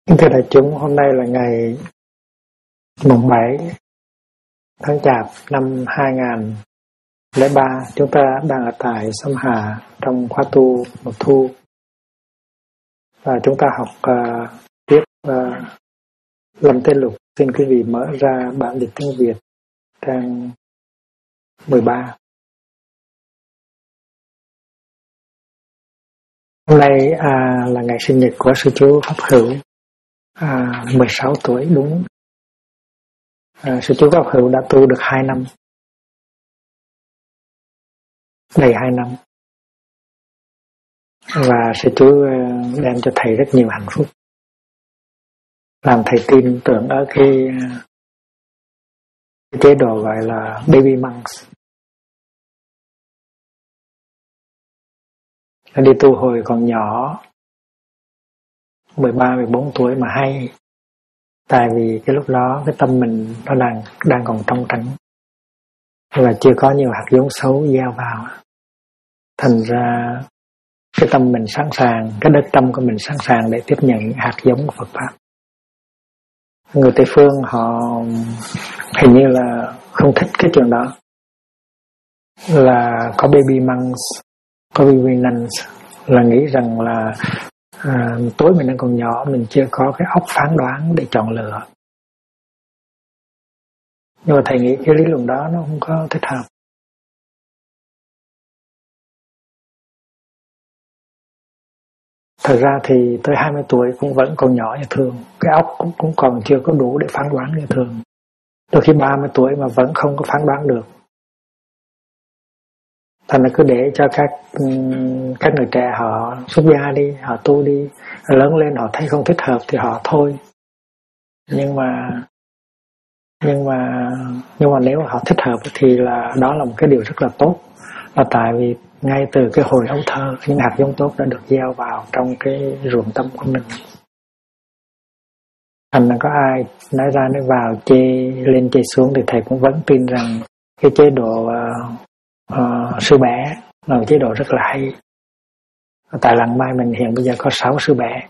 Thưa đại chúng, hôm nay là ngày mùng 7 tháng Chạp năm 2003. Chúng ta đang ở tại Sâm Hà trong khóa tu mùa thu. Và chúng ta học tiếp Lâm Tế Lục. Xin quý vị mở ra bản dịch tiếng Việt trang 13. Hôm nay là ngày sinh nhật của sư chú Pháp Hữu, 16 tuổi đúng. Sư chú Pháp Hữu đã tu được 2 năm, đầy 2 năm. Và sư chú đem cho thầy rất nhiều hạnh phúc, làm thầy tin tưởng ở cái chế độ gọi là baby monks. Nó đi tu hồi còn nhỏ, 13-14 tuổi mà hay. Tại vì cái lúc đó cái tâm mình nó đang còn trong trắng và chưa có nhiều hạt giống xấu gieo vào. Thành ra cái tâm mình sẵn sàng, cái đất tâm của mình sẵn sàng để tiếp nhận hạt giống của Phật Pháp. Người Tây Phương họ hình như là không thích cái chuyện đó, là có baby monks, có baby nuns, là nghĩ rằng là tối mình đang còn nhỏ, mình chưa có cái óc phán đoán để chọn lựa. Nhưng mà thầy nghĩ cái lý luận đó nó không có thích hợp. Thật ra thì tới 20 tuổi cũng vẫn còn nhỏ như thường, cái óc cũng còn chưa có đủ để phán đoán như thường. Đôi khi 30 tuổi mà vẫn không có phán đoán được. Thành ra cứ để cho các người trẻ họ xuất gia đi, họ tu đi, lớn lên họ thấy không thích hợp thì họ thôi. Nhưng mà nếu họ thích hợp thì là đó là một cái điều rất là tốt. Là tại vì ngay từ cái hồi ấu thơ, những hạt giống tốt đã được gieo vào trong cái ruộng tâm của mình. Thành ra có ai nói ra nói vào chê lên chê xuống thì thầy cũng vẫn tin rằng cái chế độ sư bẻ là một chế độ rất là hay. Tại làng Mai mình hiện bây giờ có 6 sư bẻ.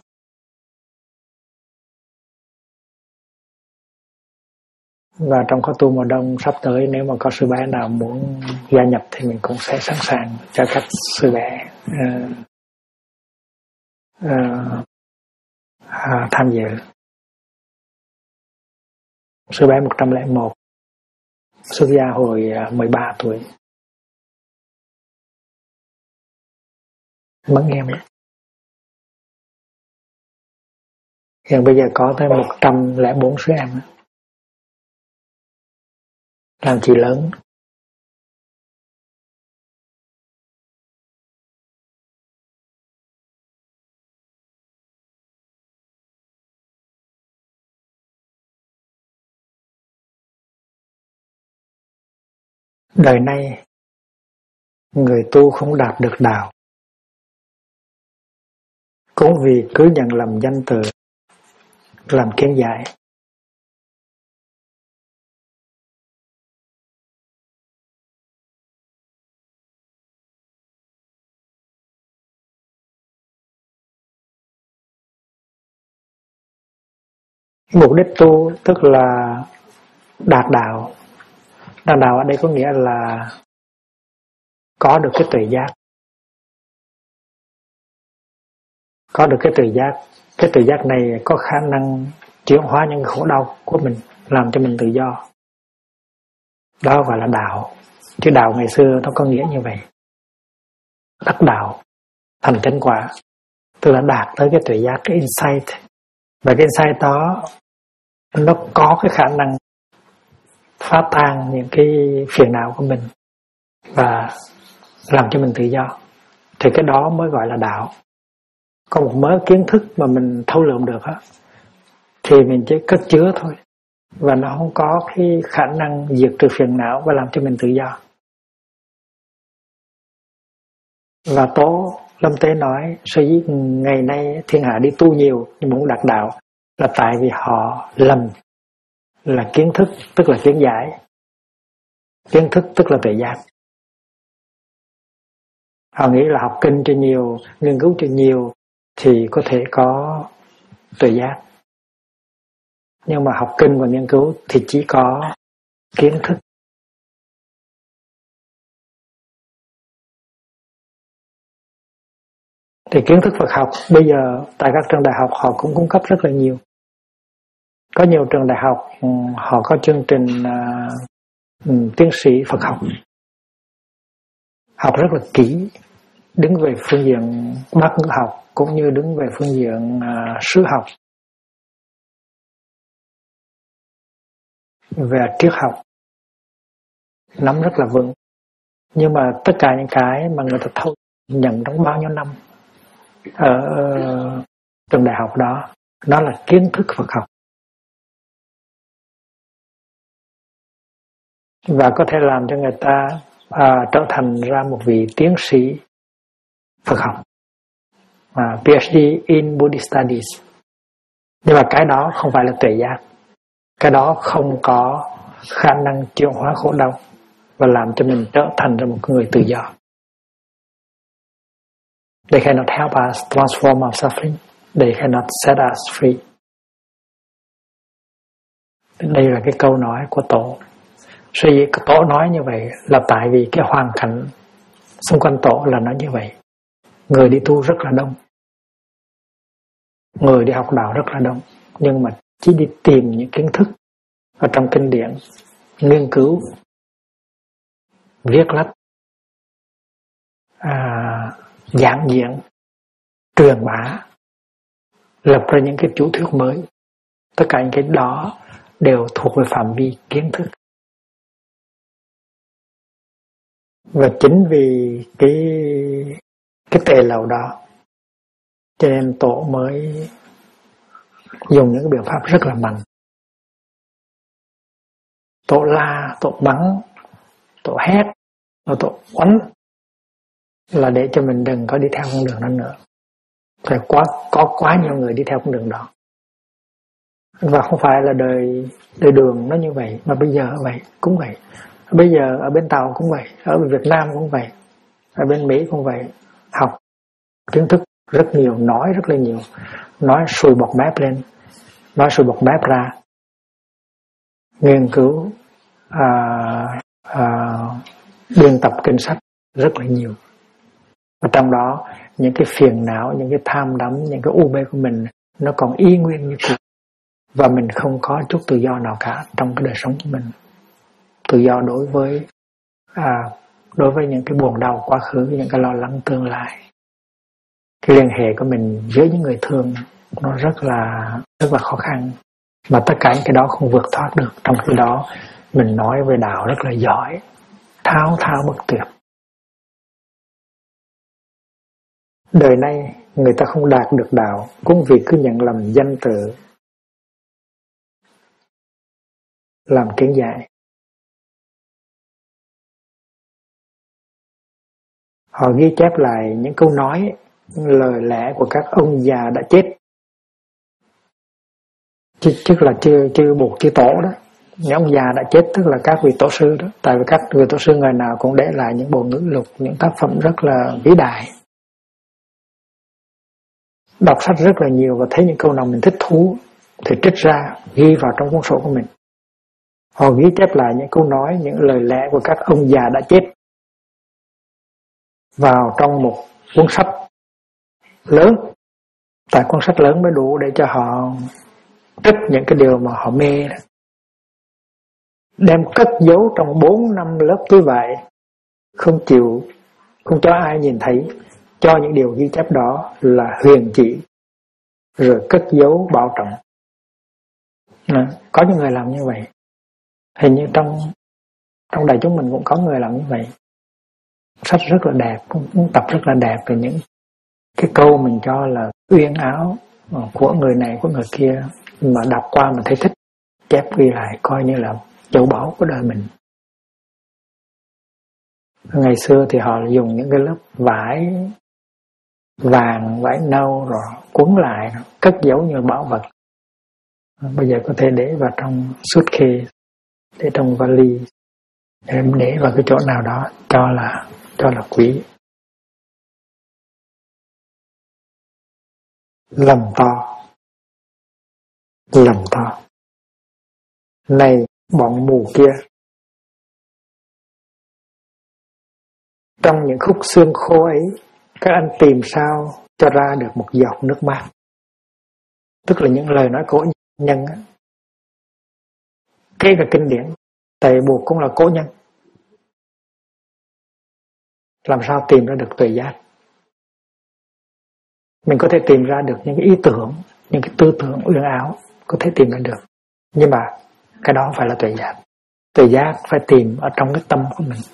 Và trong khóa tu mùa đông sắp tới, nếu mà có sư bá nào muốn gia nhập thì mình cũng sẽ sẵn sàng cho các sư bá tham dự. Sư bá 101 xuất gia hồi 13 tuổi. Mẫn em đấy. Hiện bây giờ có tới 104 sư em. Làm chị lớn. Đời nay người tu không đạt được đạo cũng vì cứ nhận lầm danh từ, làm kiến giải. Mục đích tu tức là đạt đạo. Đạt đạo ở đây có nghĩa là có được cái tuệ giác. Có được cái tuệ giác. Cái tuệ giác này có khả năng chuyển hóa những khổ đau của mình, làm cho mình tự do. Đó gọi là đạo. Chứ đạo ngày xưa nó có nghĩa như vậy. Đắc đạo, thành chánh quả, tức là đạt tới cái tuệ giác, cái insight. Và cái insight đó nó có cái khả năng phá tan những cái phiền não của mình và làm cho mình tự do. Thì cái đó mới gọi là đạo. Có một mớ kiến thức mà mình thâu lượm được á, thì mình chỉ cất chứa thôi. Và nó không có cái khả năng diệt trừ phiền não và làm cho mình tự do. Và Tố Lâm Tế nói, sở dĩ ngày nay thiên hạ đi tu nhiều nhưng muốn đạt đạo là tại vì họ lầm là kiến thức tức là kiến giải, kiến thức tức là tuệ giác. Họ nghĩ là học kinh cho nhiều, nghiên cứu cho nhiều thì có thể có tuệ giác. Nhưng mà học kinh và nghiên cứu thì chỉ có kiến thức. Thì kiến thức Phật học bây giờ tại các trường đại học họ cũng cung cấp rất là nhiều. Có nhiều trường đại học họ có chương trình tiến sĩ Phật học, học rất là kỹ, đứng về phương diện bác ngữ học cũng như đứng về phương diện sử học, về triết học, nắm rất là vững. Nhưng mà tất cả những cái mà người ta thâu nhận trong bao nhiêu năm ở trường đại học đó, nó là kiến thức Phật học. Và có thể làm cho người ta trở thành ra một vị tiến sĩ Phật học, PhD in Buddhist Studies. Nhưng mà cái đó không phải là tuệ giác. Cái đó không có khả năng chuyển hóa khổ đau và làm cho mình trở thành ra một người tự do. They cannot help us transform our suffering. They cannot set us free. Đây là cái câu nói của Tổ. Sở dĩ Tổ nói như vậy là tại vì cái hoàn cảnh xung quanh Tổ là nó như vậy. Người đi tu rất là đông, người đi học đạo rất là đông, nhưng mà chỉ đi tìm những kiến thức ở trong kinh điển, nghiên cứu, viết lách, giảng diễn, truyền bá, lập ra những cái chủ thuyết mới. Tất cả những cái đó đều thuộc về phạm vi kiến thức. Và chính vì cái tề lầu đó cho nên Tổ mới dùng những cái biện pháp rất là mạnh. Tổ la, Tổ mắng, Tổ hét, Tổ oánh là để cho mình đừng có đi theo con đường đó nữa. Phải có quá nhiều người đi theo con đường đó. Và không phải là đời đường nó như vậy, mà bây giờ vậy cũng vậy. Bây giờ ở bên Tàu cũng vậy, ở Việt Nam cũng vậy, ở bên Mỹ cũng vậy. Học kiến thức rất nhiều, nói rất là nhiều, nói sùi bọt mép lên, nói sùi bọt mép ra, nghiên cứu, biên tập kinh sách rất là nhiều. Và trong đó những cái phiền não, những cái tham đắm, những cái u mê của mình nó còn y nguyên như cũ. Và mình không có chút tự do nào cả trong cái đời sống của mình. Tự do đối với những cái buồn đau quá khứ, những cái lo lắng tương lai. Cái liên hệ của mình với những người thương nó rất là khó khăn. Mà tất cả những cái đó không vượt thoát được. Trong khi đó mình nói về đạo rất là giỏi, thao thao bất tuyệt. Đời nay người ta không đạt được đạo cũng vì cứ nhận lầm danh tự, làm kiến giải. Họ ghi chép lại những câu nói, những lời lẽ của các ông già đã chết, chứ là chưa buộc chư tổ đó. Những ông già đã chết tức là các vị tổ sư đó. Tại vì các vị tổ sư người nào cũng để lại những bộ ngữ lục, những tác phẩm rất là vĩ đại. Đọc sách rất là nhiều và thấy những câu nào mình thích thú thì trích ra ghi vào trong cuốn sổ của mình. Họ ghi chép lại những câu nói, những lời lẽ của các ông già đã chết vào trong một cuốn sách lớn. Tại cuốn sách lớn mới đủ để cho họ trích những cái điều mà họ mê đó. Đem cất giấu trong 4 năm lớp túi vải, không cho ai nhìn thấy, cho những điều ghi chép đó là huyền chỉ, rồi cất giấu bảo trọng. Có những người làm như vậy. Hình như trong đại chúng mình cũng có người làm như vậy. Sách rất là đẹp, cũng tập rất là đẹp về những cái câu mình cho là uyên áo của người này của người kia, mà đọc qua mà thấy thích, chép ghi lại coi như là châu báu của đời mình. Ngày xưa thì họ dùng những cái lớp vải vàng, vải nâu rồi quấn lại, rồi cất giấu như bảo vật. Bây giờ có thể để vào trong suitcase, để trong vali, em để vào cái chỗ nào đó cho là quý. Lầm to. Này bọn mù kia, trong những khúc xương khô ấy, các anh tìm sao cho ra được một giọt nước mát. Tức là những lời nói cổ nhân á, kể cả kinh điển, Tề Buộc cũng là cổ nhân. Làm sao tìm ra được tuệ giác? Mình có thể tìm ra được những cái ý tưởng, những cái tư tưởng uyên áo, có thể tìm ra được. Nhưng mà cái đó không phải là tuệ giác. Tuệ giác phải tìm ở trong cái tâm của mình.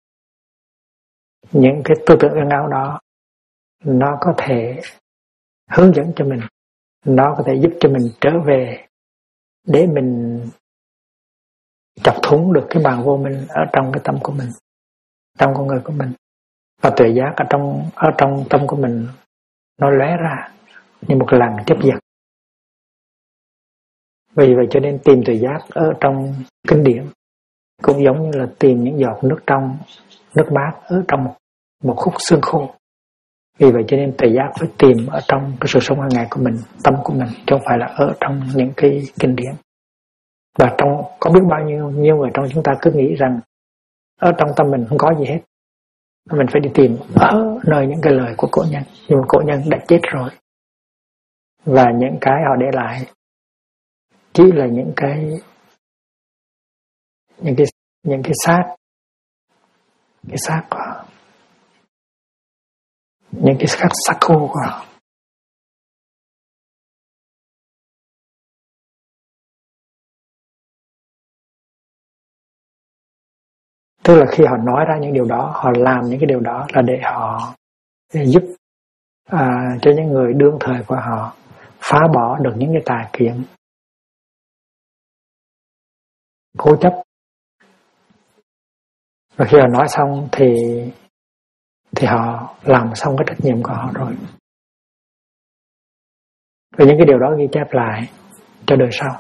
Những cái tư tưởng uyên áo đó, nó có thể hướng dẫn cho mình, nó có thể giúp cho mình trở về để mình chọc thủng được cái màn vô minh ở trong cái tâm của mình, trong con người của mình. Và tuệ giác ở trong tâm của mình nó lóe ra như một lần chấp giật. Vì vậy cho nên tìm tuệ giác ở trong kinh điển cũng giống như là tìm những giọt nước trong, nước mát ở trong một khúc xương khô. Vì vậy cho nên tuệ giác phải tìm ở trong cái sự sống hàng ngày của mình, tâm của mình, chứ không phải là ở trong những cái kinh điển. Và có biết bao nhiêu người trong chúng ta cứ nghĩ rằng ở trong tâm mình không có gì hết, mình phải đi tìm ở nơi những cái lời của cổ nhân. Nhưng mà cổ nhân đã chết rồi, và những cái họ để lại chỉ là những cái xác của họ, những cái xác khô của họ. Tức là khi họ nói ra những điều đó, họ làm những cái điều đó là để họ giúp cho những người đương thời của họ phá bỏ được những cái tà kiến cố chấp. Và khi họ nói xong thì họ làm xong cái trách nhiệm của họ rồi. Và những cái điều đó ghi chép lại cho đời sau.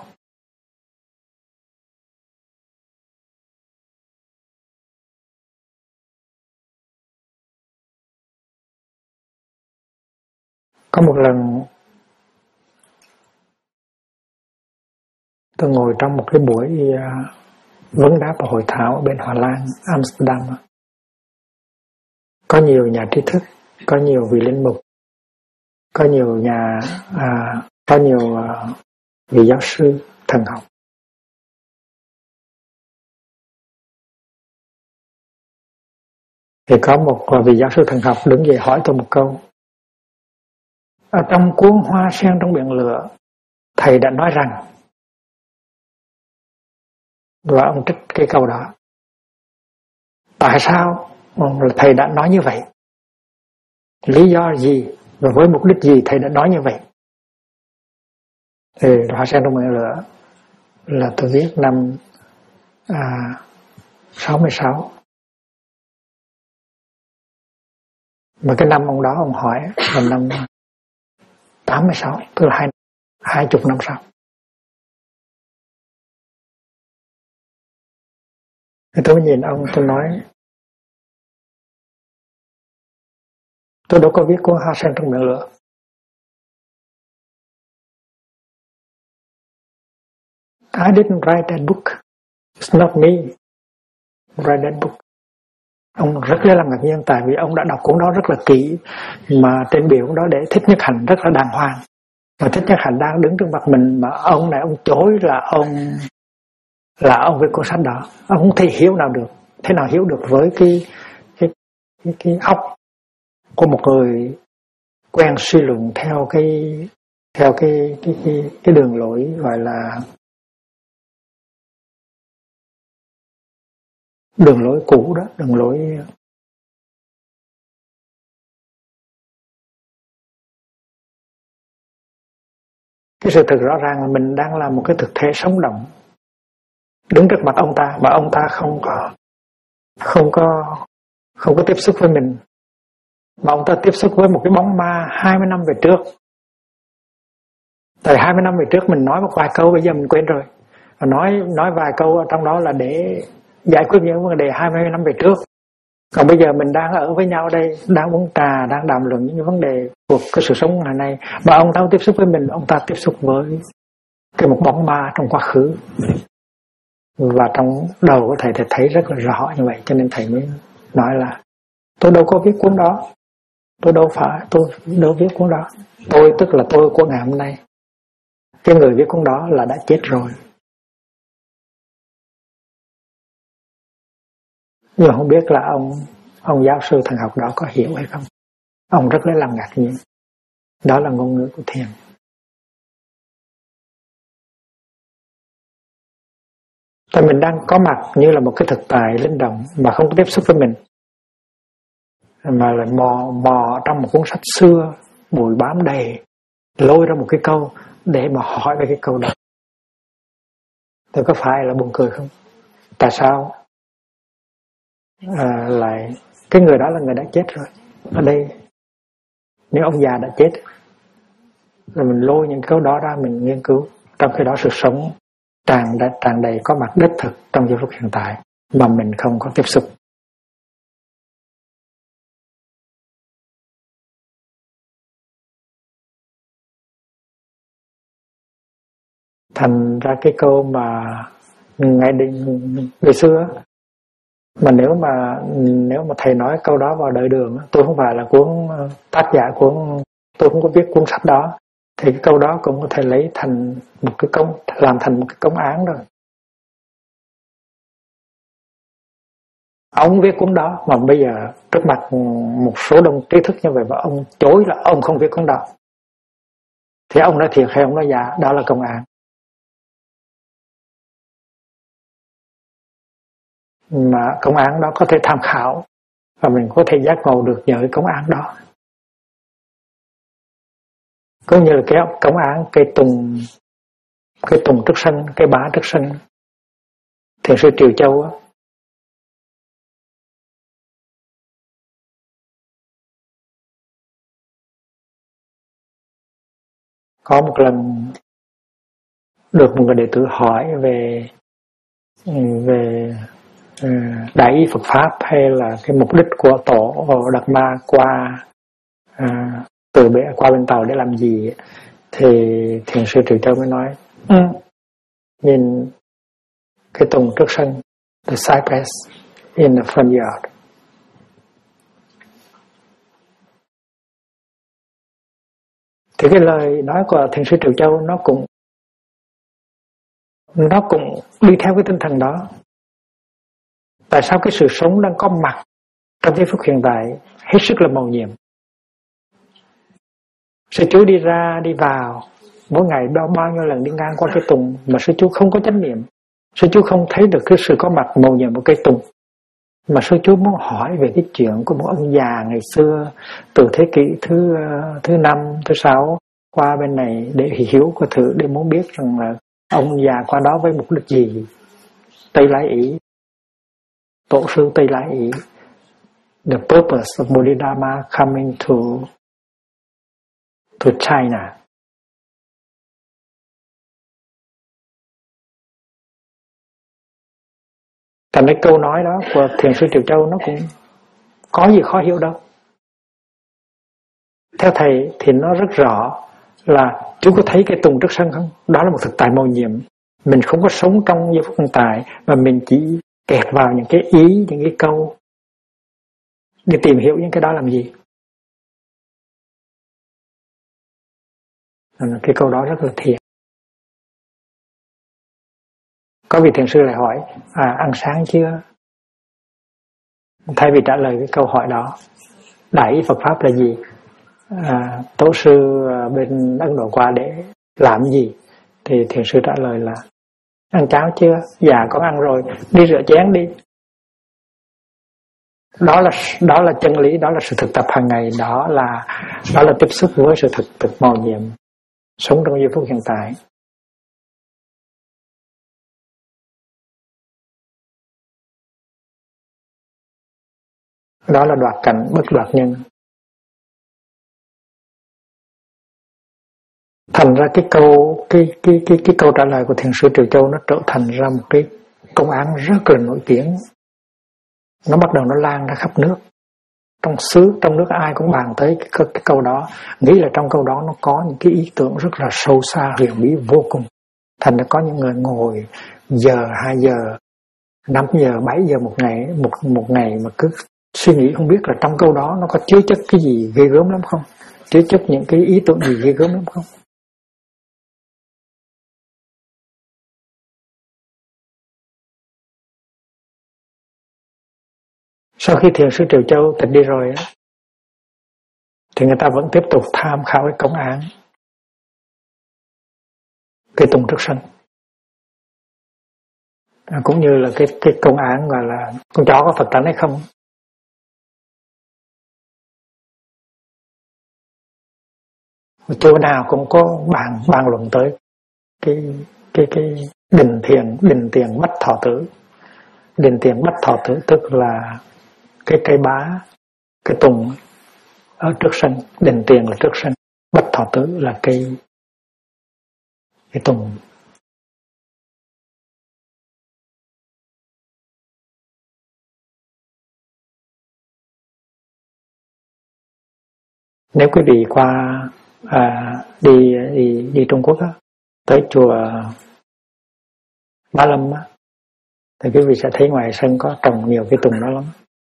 Có một lần tôi ngồi trong một cái buổi vấn đáp và hội thảo ở bên Hà Lan, Amsterdam. Có nhiều nhà trí thức, có nhiều vị linh mục, có nhiều vị giáo sư thần học. Thì có một vị giáo sư thần học đứng dậy hỏi tôi một câu. Ở trong cuốn Hoa sen trong biển lửa, thầy đã nói rằng, và ông trích cái câu đó. Tại sao thầy đã nói như vậy? Lý do gì và với mục đích gì thầy đã nói như vậy? Thì Hoa sen trong biển lửa là tôi viết năm 66. Mà cái năm ông đó ông hỏi là năm 86, tức là 20 năm sau. Thì tôi mới nhìn ông, tôi nói, tôi đâu có viết cuốn Hoa sen trong biển lửa. I didn't write that book. It's not me who write that book. Ông rất là ngạc nhiên, tại vì ông đã đọc cuốn đó rất là kỹ, mà trên biểu đó để Thích Nhất Hạnh rất là đàng hoàng. Và Thích Nhất Hạnh đang đứng trước mặt mình, mà ông này ông chối là ông viết cuốn sách đó. Ông không thể hiểu nào được, thế nào hiểu được với cái óc của một người quen suy luận theo cái đường lối gọi là đường lối cũ đó, đường lối cái sự thực rõ ràng là mình đang là một cái thực thể sống động đứng trước mặt ông ta, mà ông ta không có tiếp xúc với mình, mà ông ta tiếp xúc với một cái bóng ma 20 năm về trước. Tại 20 năm về trước mình nói một vài câu, bây giờ mình quên rồi. Và nói vài câu ở trong đó là để giải quyết những vấn đề 20 năm về trước. Còn bây giờ mình đang ở với nhau đây, đang uống trà, đang đàm luận những vấn đề của cái sự sống ngày nay, mà ông ta tiếp xúc với mình, ông ta tiếp xúc với một bóng ma trong quá khứ. Và trong đầu của thầy thấy rất là rõ như vậy, cho nên thầy mới nói là tôi đâu có viết cuốn đó, tôi đâu viết cuốn đó. Tôi tức là tôi của ngày hôm nay, cái người viết cuốn đó là đã chết rồi. Nhưng không biết là ông giáo sư thần học đó có hiểu hay không. Ông rất là ngạc nhiên. Đó là ngôn ngữ của thiền. Tại mình đang có mặt như là một cái thực tại linh động mà không có tiếp xúc với mình, mà lại mò trong một cuốn sách xưa bụi bám đầy, lôi ra một cái câu để mà hỏi về cái câu đó. Thì có phải là buồn cười không? Tại sao lại cái người đó là người đã chết rồi? Ở đây nếu ông già đã chết rồi mình lôi những câu đó ra mình nghiên cứu, trong khi đó sự sống tràn đầy có mặt đích thực trong giây phút hiện tại mà mình không có tiếp xúc. Thành ra cái câu mà ngày xưa mà nếu mà thầy nói câu đó vào đời Đường, tôi không phải là tác giả cuốn, tôi không có viết cuốn sách đó, thì cái câu đó cũng có thể lấy thành một cái làm thành một cái công án rồi. Ông viết cuốn đó mà bây giờ trước mặt một số đông trí thức như vậy và ông chối là ông không viết cuốn đó, thì ông nói thiệt hay ông nói giả, đó là công án. Mà công án đó có thể tham khảo và mình có thể giác ngộ được nhờ cái công án đó. Cũng như là cái công án cây tùng trước sân, cây bá trước sân, thiền sư Triều Châu á, có một lần được một người đệ tử hỏi về đại ý Phật pháp hay là cái mục đích của tổ Đạt Ma qua bên tàu để làm gì, thì thiền sư Triều Châu mới nói nhìn cái tùng trước sân, the cypress in the front yard. Thì cái lời nói của thiền sư Triều Châu nó cũng đi theo cái tinh thần đó. Tại sao cái sự sống đang có mặt trong giây phút hiện tại hết sức là mầu nhiệm. Sư chú đi ra đi vào mỗi ngày bao nhiêu lần đi ngang qua cái tùng mà sư chú không có chánh niệm, sư chú không thấy được cái sự có mặt mầu nhiệm của cây tùng, mà sư chú muốn hỏi về cái chuyện của một ông già ngày xưa từ thế kỷ thứ 5, thứ 6 qua bên này để hiểu có thử, để muốn biết rằng là ông già qua đó với mục đích gì. Tây Lai Ý, tổ sư Tây Lai Ý, the purpose of Bodhidharma coming to China. Thành cái câu nói đó của thiền sư Triều Châu nó cũng có gì khó hiểu đâu. Theo thầy thì nó rất rõ là chú có thấy cái tùng trước sân không? Đó là một thực tại mầu nhiệm. Mình không có sống trong giây phút hiện tại mà mình chỉ kẹt vào những cái ý, những cái câu để tìm hiểu những cái đó làm gì. Cái câu đó rất là thiệt. Có vị thiền sư lại hỏi ăn sáng chưa? Thay vì trả lời cái câu hỏi đó, đại ý Phật pháp là gì, tổ sư bên Ấn Độ qua để làm gì, thì thiền sư trả lời là ăn cháo chưa? Dạ con ăn rồi, đi rửa chén đi. Đó là chân lý, đó là sự thực tập hàng ngày, đó là tiếp xúc với sự thực mầu nhiệm, sống trong giây phút hiện tại. Đó là đoạt cảnh bất đoạt nhân. Thành ra cái câu trả lời của thiền sư Triều Châu nó trở thành ra một cái công án rất là nổi tiếng. Nó bắt đầu nó lan ra khắp nước. Trong nước ai cũng bàn tới cái câu đó, nghĩ là trong câu đó nó có những cái ý tưởng rất là sâu xa huyền bí vô cùng. Thành ra có những người giờ, 2 giờ, 5 giờ, 7 giờ một ngày mà cứ suy nghĩ không biết là trong câu đó nó có chứa chất cái gì ghê gớm lắm không, chứa chất những cái ý tưởng gì ghê gớm lắm không. Sau khi thiền sư Triều Châu tịch đi rồi á, thì người ta vẫn tiếp tục tham khảo cái công án cây tùng trước sân, cũng như là cái công án gọi là con chó có Phật tánh hay không. Chỗ nào cũng có bàn luận tới cái đình tiền bách thọ tử. Đình tiền bách thọ tử tức là cái cây bá, cái tùng ở trước sân. Đình tiền là trước sân, bách thọ tử là cái tùng. Nếu quý vị qua đi Trung Quốc á, tới chùa Ba Lâm á, thì quý vị sẽ thấy ngoài sân có trồng nhiều cái tùng đó lắm,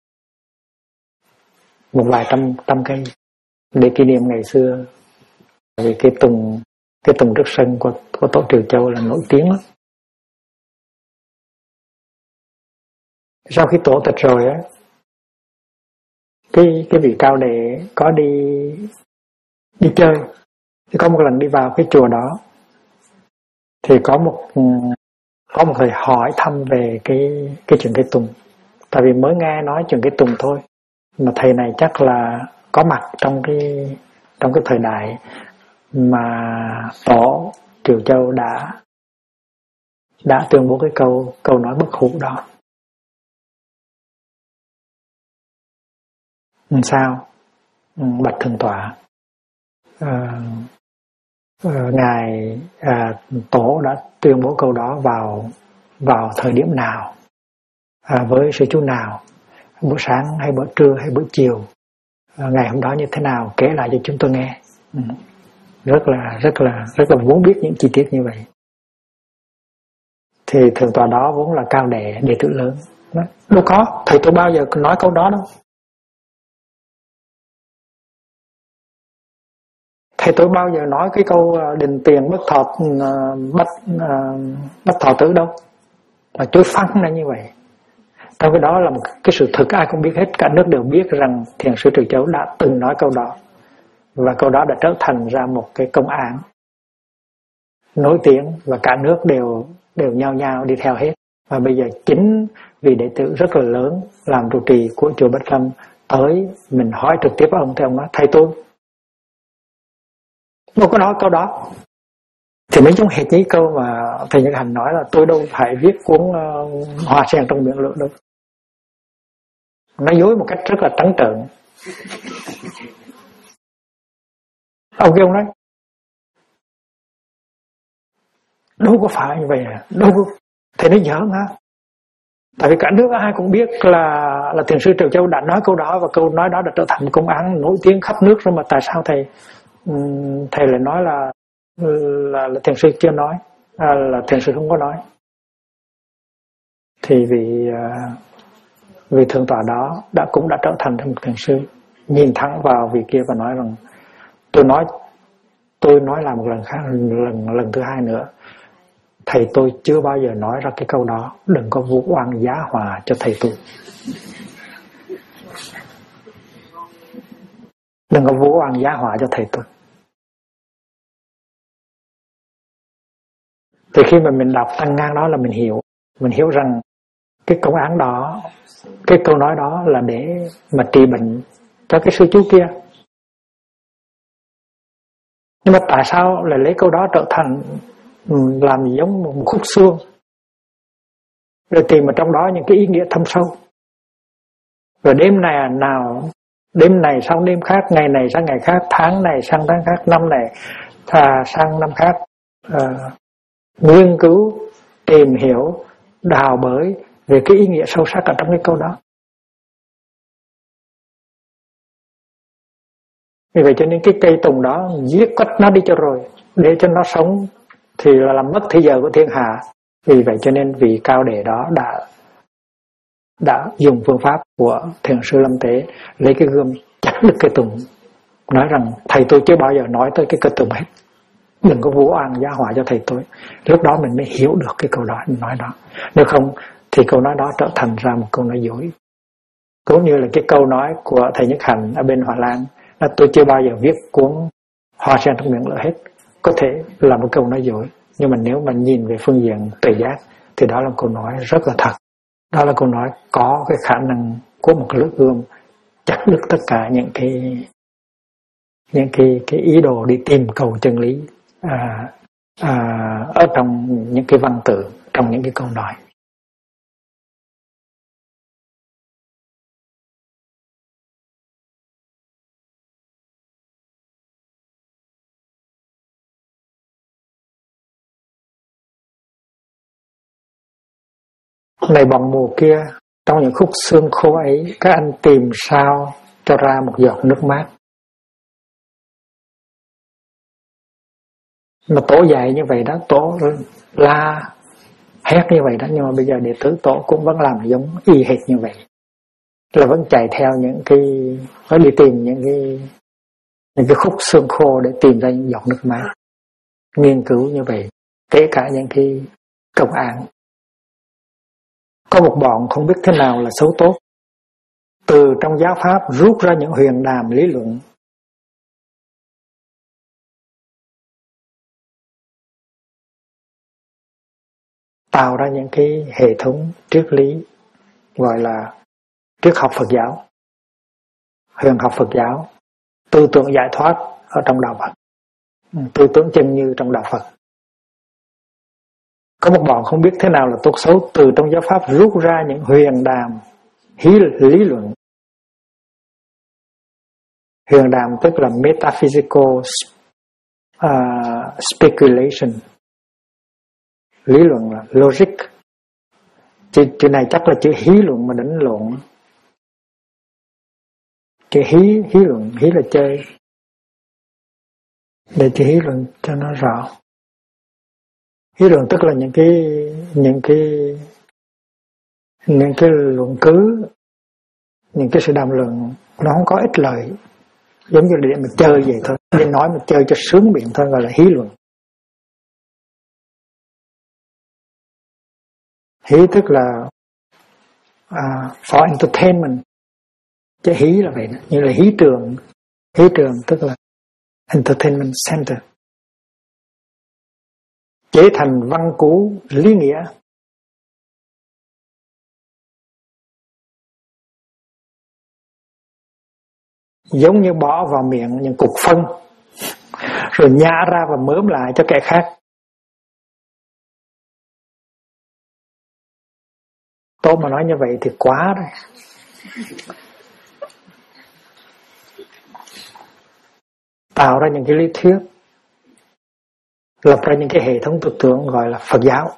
một vài trăm cây để kỷ niệm ngày xưa. Vì cái tùng trước sân của tổ Triều Châu là nổi tiếng lắm. Sau khi tổ tịch rồi á, cái vị cao đệ có đi chơi, thì có một lần đi vào cái chùa đó, thì có một người hỏi thăm về cái chuyện cây tùng. Tại vì mới nghe nói chuyện cây tùng thôi, mà thầy này chắc là có mặt trong cái thời đại mà tổ Triều Châu đã tuyên bố cái câu nói bất hủ đó. Sao? Bạch Thượng Tọa, ngài tổ đã tuyên bố câu đó vào thời điểm nào, với sư chú nào, buổi sáng hay buổi trưa hay buổi chiều, ngày hôm đó như thế nào, kể lại cho chúng tôi nghe. Rất là muốn biết những chi tiết như vậy. Thì Thượng Tọa đó vốn là cao đệ tử lớn, đâu có thầy tôi bao giờ nói câu đó đâu. Thầy tôi bao giờ nói cái câu đình tiền bất thọ tử đâu, mà tôi phăng ra như vậy. Trong cái đó là một cái sự thực ai cũng biết hết, cả nước đều biết rằng thiền sư Triều Châu đã từng nói câu đó, và câu đó đã trở thành ra một cái công án nổi tiếng, và cả nước đều nhao nhao đi theo hết. Và bây giờ chính vị đệ tử rất là lớn làm trụ trì của chùa Bách Lâm tới, mình hỏi trực tiếp ông, thì ông nói thầy tôi đâu có nói câu đó. Thì mấy giống hệt như câu mà thầy Nhật Hành nói là tôi đâu phải viết cuốn Hoa Sen Trong Biển Lửa đâu. Nói dối một cách rất là trắng trợn. Ông kia ông nói đâu có phải như vậy à, đâu có. Thầy nói giỡn hả? Tại vì cả nước ai cũng biết là thiền sư Triều Châu đã nói câu đó, và câu nói đó đã trở thành công án nổi tiếng khắp nước rồi, mà tại sao thầy lại nói là thiền sư chưa nói, là thiền sư không có nói? Thì vì Thượng Tọa đó cũng đã trở thành một thiền sư, nhìn thẳng vào vị kia và nói rằng tôi nói là một lần khác, lần thứ hai nữa, thầy tôi chưa bao giờ nói ra cái câu đó, đừng có vu oan giá họa cho thầy tôi. Đừng có vu oan giá họa cho thầy tôi. Thì khi mà mình đọc Tăng Ngang đó là mình hiểu rằng cái công án đó, cái câu nói đó là để mà trị bệnh cho cái sư chú kia. Nhưng mà tại sao lại lấy câu đó trở thành làm giống một khúc xương, rồi tìm ở trong đó những cái ý nghĩa thâm sâu, rồi đêm này sang đêm khác, ngày này sang ngày khác, tháng này sang tháng khác, năm này sang năm khác, nghiên cứu, tìm hiểu, đào bới về cái ý nghĩa sâu sắc ở trong cái câu đó. Vì vậy cho nên cái cây tùng đó giết quách nó đi cho rồi, để cho nó sống thì là làm mất thế giờ của thiên hạ. Vì vậy cho nên vị cao đệ đó đã dùng phương pháp của thiền sư Lâm Tế, lấy cái gươm chặt đứt cây tùng, nói rằng thầy tôi chưa bao giờ nói tới cái cây tùng hết, đừng có vu oan giá họa cho thầy tôi. Lúc đó mình mới hiểu được cái câu nói đó. Nếu không thì câu nói đó trở thành ra một câu nói dối. Cũng như là cái câu nói của thầy Nhất Hạnh ở bên Hòa Lan là tôi chưa bao giờ viết cuốn Hoa Sen Trong Miệng Lửa hết, có thể là một câu nói dối, nhưng mà nếu mà nhìn về phương diện tuệ giác thì đó là một câu nói rất là thật. Đó là câu nói có cái khả năng của một cái lưỡi gươm chặt đứt tất cả những cái ý đồ đi tìm cầu chân lý ở trong những cái văn tự, trong những cái câu nói. Này bọn mù kia, trong những khúc xương khô ấy, các anh tìm sao cho ra một giọt nước mát. Mà tổ dạy như vậy đó, tổ la hét như vậy đó, nhưng mà bây giờ đệ tử tổ cũng vẫn làm giống y hệt như vậy, là vẫn chạy theo những cái, phải đi tìm những cái khúc xương khô để tìm ra những giọt nước mát, nghiên cứu như vậy, kể cả những cái công án. Có một bọn không biết thế nào là xấu tốt, từ trong giáo pháp rút ra những huyền đàm lý luận, tạo ra những cái hệ thống triết lý gọi là triết học Phật giáo, huyền học Phật giáo, tư tưởng giải thoát ở trong đạo Phật, tư tưởng chân như trong đạo Phật. Có một bọn không biết thế nào là tốt xấu, từ trong giáo pháp rút ra những huyền đàm lý luận. Huyền đàm tức là metaphysical speculation, lý luận là logic. Chữ này chắc là chữ hí luận mà đánh lộn. Chữ hí luận, hí là chơi, để chữ hí luận cho nó rõ. Hí luận tức là những cái luận cứ, những cái sự đàm luận nó không có ích lợi, giống như để mà chơi vậy thôi, để nói mà chơi cho sướng miệng thôi, gọi là hí luận. Hí tức là for entertainment, chứ hí là vậy đó, như là hí trường. Hí trường tức là entertainment center, chế thành văn cú lý nghĩa. Giống như bỏ vào miệng những cục phân rồi nhả ra và mớm lại cho kẻ khác. Tôi mà nói như vậy thì quá rồi. Tạo ra những cái lý thuyết, lập ra những cái hệ thống tư tưởng gọi là Phật giáo,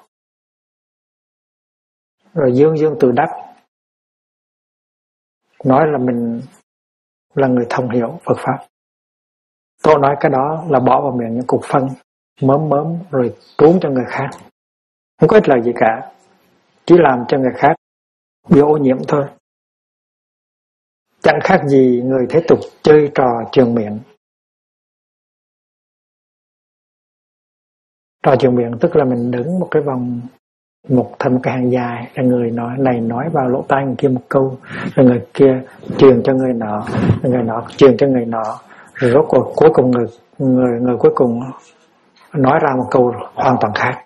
rồi dương tự đắc, nói là mình là người thông hiểu Phật pháp. Tôi nói cái đó là bỏ vào miệng những cục phân, mớm rồi trốn cho người khác, không có ích lợi gì cả, chỉ làm cho người khác bị ô nhiễm thôi. Chẳng khác gì người thế tục chơi trò trường miệng. Trò trường miệng tức là mình đứng một cái vòng, thành một cái hàng dài, rồi người này nói vào lỗ tai người kia một câu, rồi người kia truyền cho người nọ, rồi người nọ truyền cho người nọ, rồi rốt cuộc cuối cùng người cuối cùng nói ra một câu hoàn toàn khác.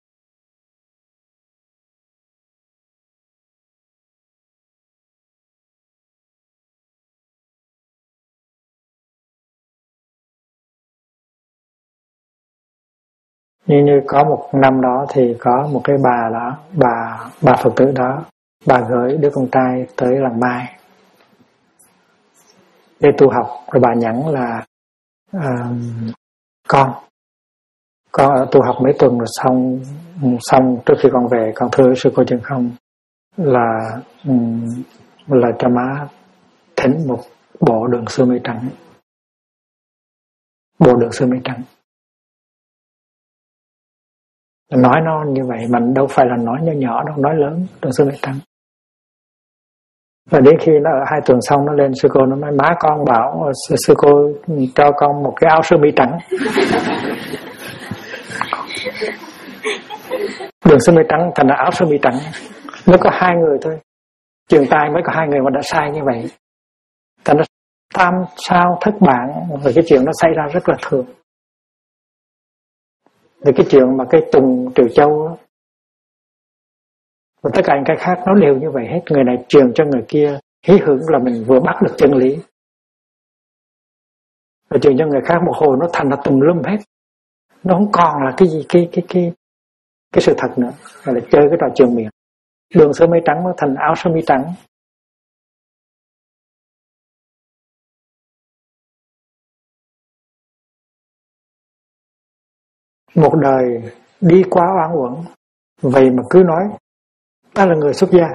Như có một năm đó thì có một cái bà đó, bà Phật tử đó, bà gửi đứa con trai tới làng Mai để tu học, rồi bà nhắn là con ở tu học mấy tuần rồi xong trước khi con về con thưa sư cô Chân Không là cho má thỉnh một bộ đường xưa mây trắng. Bộ đường xưa mây trắng Nói nó như vậy mà đâu phải là nói nhỏ nhỏ đâu, nói lớn. Đường Sư Minh Trắng. Và đến khi nó ở 2 tuần xong, nó lên sư cô nó nói má con bảo sư cô cho con một cái áo sơ mi trắng. Đường sơ mi trắng thành là áo sơ mi trắng. Nó có 2 người thôi, trường tài mới có 2 người mà đã sai như vậy. Thành nó tam sao thất bản, và cái chuyện nó xảy ra rất là thường. Thì cái chuyện mà cái Tùng Triều Châu và tất cả những cái khác nó đều như vậy hết. Người này truyền cho người kia hí hưởng là mình vừa bắt được chân lý, và truyền cho người khác một hồi nó thành là tùm lum hết. Nó không còn là cái gì cái sự thật nữa, mà lại chơi cái trò truyền miệng. Đường sơ mi trắng nó thành áo sơ mi trắng. Một đời đi quá oan uổng, vậy mà cứ nói ta là người xuất gia.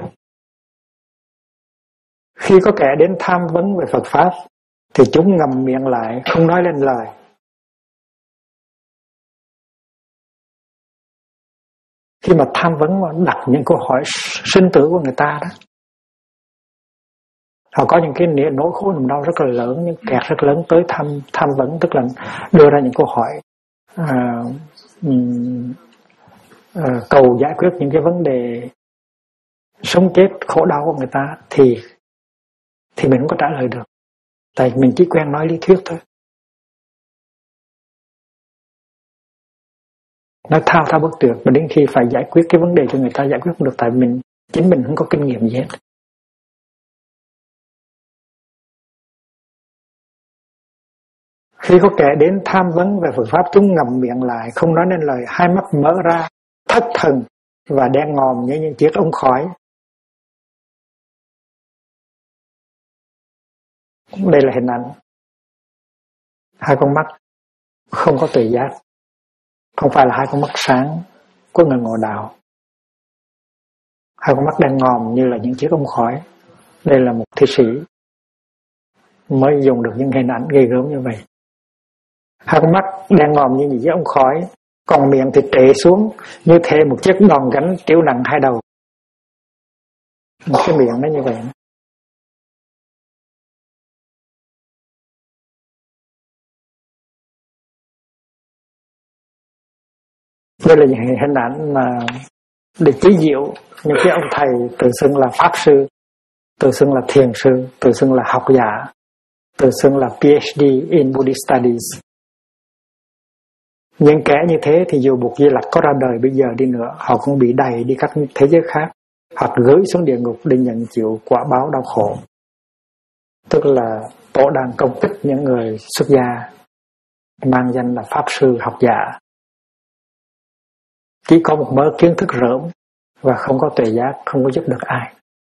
Khi có kẻ đến tham vấn về Phật Pháp thì chúng ngậm miệng lại, không nói lên lời. Khi mà tham vấn mà đặt những câu hỏi sinh tử của người ta đó, họ có những cái nỗi khổ niềm đau rất là lớn, những kẹt rất lớn tới tham vấn, tức là đưa ra những câu hỏi cầu giải quyết những cái vấn đề sống chết khổ đau của người ta, thì mình không có trả lời được, tại mình chỉ quen nói lý thuyết thôi. Nói thao thao bất tuyệt, mà đến khi phải giải quyết cái vấn đề cho người ta giải quyết không được, tại chính mình không có kinh nghiệm gì hết. Khi có kẻ đến tham vấn về Phật Pháp, chúng ngậm miệng lại, không nói nên lời, hai mắt mở ra, thất thần và đen ngòm như những chiếc ống khói. Đây là hình ảnh hai con mắt không có tuệ giác, không phải là hai con mắt sáng của người ngộ đạo. Hai con mắt đen ngòm như là những chiếc ống khói. Đây là một thi sĩ mới dùng được những hình ảnh ghê gớm như vậy. Hai con mắt đen ngòm như những chiếc ống khói, còn miệng thì trệ xuống như thể một chiếc đòn gánh trĩu nặng 2 đầu. Một cái miệng nó như vậy. Đây là những hình ảnh mà để chế giễu những cái ông thầy tự xưng là pháp sư, tự xưng là thiền sư, tự xưng là học giả, tự xưng là PhD in Buddhist Studies. Những kẻ như thế thì dù Bụt Di Lặc có ra đời bây giờ đi nữa, họ cũng bị đày đi các thế giới khác, hoặc gửi xuống địa ngục để nhận chịu quả báo đau khổ. Tức là tổ đang công kích những người xuất gia mang danh là pháp sư học giả, chỉ có một mớ kiến thức rỗng và không có tuệ giác, không có giúp được ai.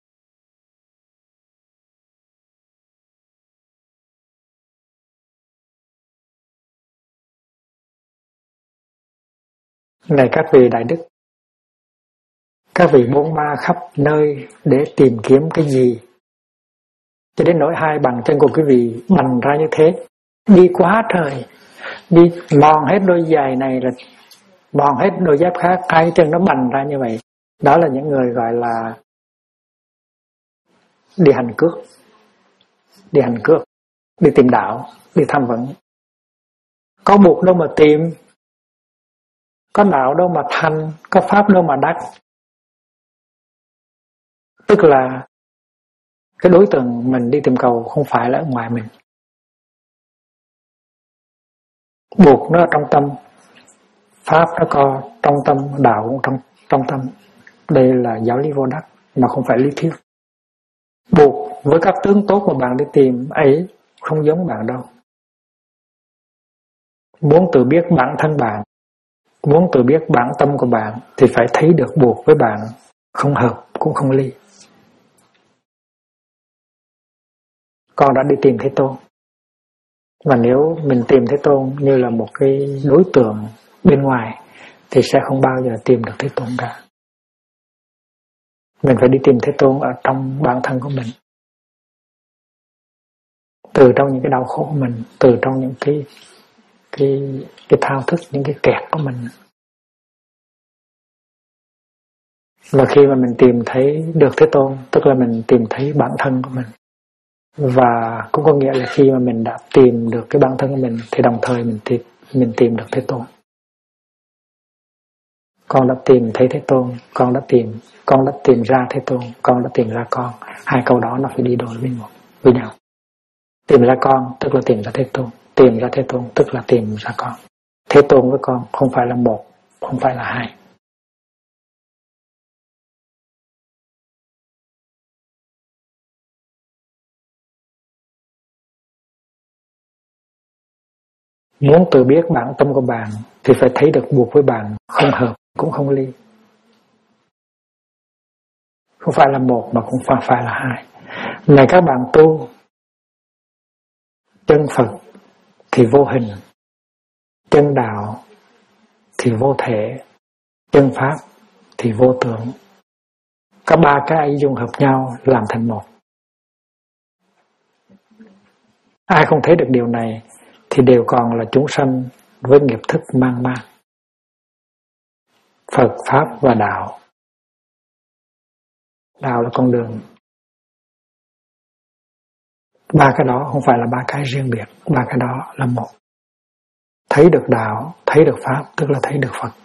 Này các vị đại đức, các vị bôn ba khắp nơi để tìm kiếm cái gì, cho đến nỗi 2 bàn chân của quý vị bành ra như thế, đi quá trời, đi mòn hết đôi giày này là mòn hết đôi dép khác, 2 chân nó bành ra như vậy. Đó là những người gọi là đi hành cước, đi tìm đạo, đi tham vấn. Có Bụt đâu mà tìm, có đạo đâu mà thành, có pháp đâu mà đắc. Tức là cái đối tượng mình đi tìm cầu không phải là ở ngoài mình. Bụt nó ở trong tâm, pháp nó có trong tâm, đạo cũng trong tâm. Đây là giáo lý vô đắc mà không phải lý thuyết. Bụt với các tướng tốt mà bạn đi tìm ấy không giống bạn đâu. Muốn tự biết bản thân bạn, muốn tự biết bản tâm của bạn thì phải thấy được Bụt với bạn không hợp cũng không ly. Con đã đi tìm Thế Tôn, và nếu mình tìm Thế Tôn như là một cái đối tượng bên ngoài thì sẽ không bao giờ tìm được Thế Tôn cả. Mình phải đi tìm Thế Tôn ở trong bản thân của mình, từ trong những cái đau khổ của mình, từ trong những cái thao thức, những cái kẹt của mình. Và khi mà mình tìm thấy được Thế Tôn, tức là mình tìm thấy bản thân của mình. Và cũng có nghĩa là khi mà mình đã tìm được cái bản thân của mình thì đồng thời mình tìm được Thế Tôn. Con đã tìm thấy Thế Tôn, con đã tìm ra Thế Tôn, con đã tìm ra con. Hai câu đó nó phải đi đôi với nhau. Tìm ra con tức là tìm ra Thế Tôn, tìm ra Thế Tôn tức là tìm ra con. Thế Tôn với con không phải là một, không phải là hai. Muốn tự biết bản tâm của bạn thì phải thấy được buộc với bạn không hợp cũng không ly. Không phải là một mà cũng không phải là hai. Này các bạn tu, chân Phật thì vô hình, chân đạo thì vô thể, chân Pháp thì vô tưởng. Các ba cái ấy dung hợp nhau làm thành một. Ai không thấy được điều này thì đều còn là chúng sanh với nghiệp thức mang mang. Phật, Pháp và Đạo. Đạo là con đường. Ba cái đó không phải là ba cái riêng biệt, ba cái đó là một. Thấy được Đạo, thấy được Pháp tức là thấy được Phật.